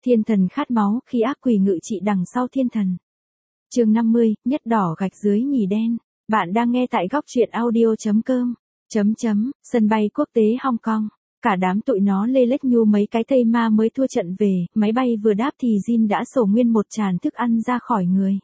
Thiên thần khát máu khi ác quỷ ngự trị đằng sau thiên thần. Chương 50, nhất đỏ gạch dưới nhì đen. Bạn đang nghe tại góc truyện audio.com. Sân bay quốc tế Hong Kong. Cả đám tụi nó lê lết nhu mấy cái thây ma mới thua trận về, máy bay vừa đáp thì Jin đã sổ nguyên một tràn thức ăn ra khỏi người.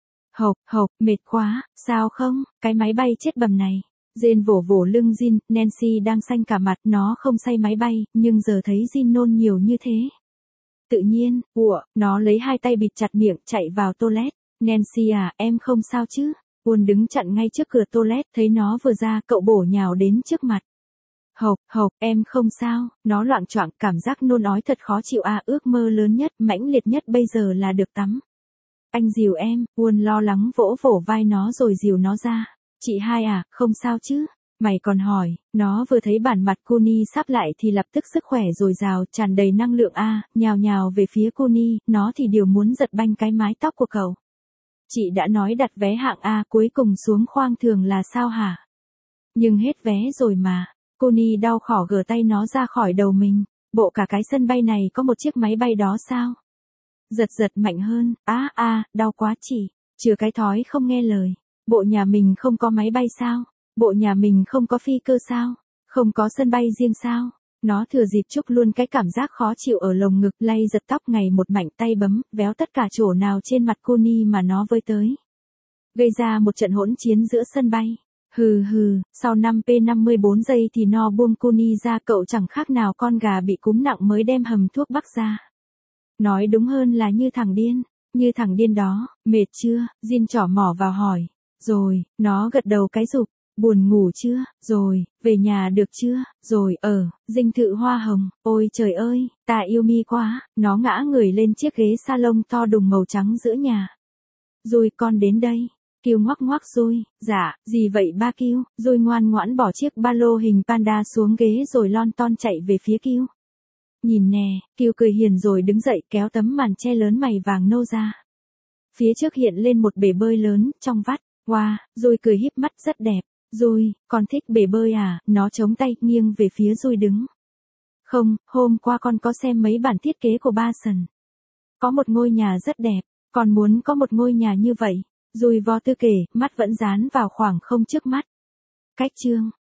Hộc, mệt quá, sao không, cái máy bay chết bầm này. Jane vỗ vỗ lưng Jin, Nancy đang xanh cả mặt, nó không say máy bay, nhưng giờ thấy Jin nôn nhiều như thế. Tự nhiên, nó lấy hai tay bịt chặt miệng, chạy vào toilet. Nancy à, em không sao chứ? Uôn đứng chặn ngay trước cửa toilet, thấy nó vừa ra, cậu bổ nhào đến trước mặt. Hộc, em không sao, nó loạng choạng, cảm giác nôn ói thật khó chịu à, ước mơ lớn nhất, mãnh liệt nhất bây giờ là được tắm. Anh dìu em, Uôn lo lắng vỗ vỗ vai nó rồi dìu nó ra. Chị hai à, không sao chứ? Mày còn hỏi, nó vừa thấy bản mặt Connie sắp lại thì lập tức sức khỏe dồi dào, tràn đầy năng lượng a, nhào nhào về phía Connie, nó thì điều muốn giật banh cái mái tóc của cậu. Chị đã nói đặt vé hạng A cuối cùng xuống khoang thường là sao hả? Nhưng hết vé rồi mà. Connie đau khổ gỡ tay nó ra khỏi đầu mình. Bộ cả cái sân bay này có một chiếc máy bay đó sao? Giật mạnh hơn, đau quá chị. Chừa cái thói không nghe lời. Bộ nhà mình không có máy bay sao? Bộ nhà mình không có phi cơ sao? Không có sân bay riêng sao? Nó thừa dịp chúc luôn cái cảm giác khó chịu ở lồng ngực, lay giật tóc ngày một mạnh tay bấm, véo tất cả chỗ nào trên mặt Connie mà nó với tới. Gây ra một trận hỗn chiến giữa sân bay. Sau 5p54 giây thì nó buông Connie ra, cậu chẳng khác nào con gà bị cúm nặng mới đem hầm thuốc bắc ra. Nói đúng hơn là như thằng điên đó, mệt chưa? Jin trỏ mỏ vào hỏi. Rồi, nó gật đầu cái rụp. Buồn ngủ chưa? Rồi, về nhà được chưa? Rồi, dinh thự hoa hồng, ôi trời ơi, ta yêu mi quá, nó ngã người lên chiếc ghế salon to đùng màu trắng giữa nhà. Rồi con đến đây. Kiều ngoắc rồi, dạ, gì vậy ba Kiều? Rồi ngoan ngoãn bỏ chiếc ba lô hình panda xuống ghế rồi lon ton chạy về phía Kiều. Nhìn nè, Kiều cười hiền rồi đứng dậy kéo tấm màn che lớn mày vàng nâu ra. Phía trước hiện lên một bể bơi lớn, trong vắt. Wow, rồi cười híp mắt rất đẹp. Rồi, con thích bể bơi à? Nó chống tay nghiêng về phía rồi đứng. Không, hôm qua con có xem mấy bản thiết kế của ba Sần. Có một ngôi nhà rất đẹp, con muốn có một ngôi nhà như vậy. Rồi vò tư kể, mắt vẫn dán vào khoảng không trước mắt. Cách chương,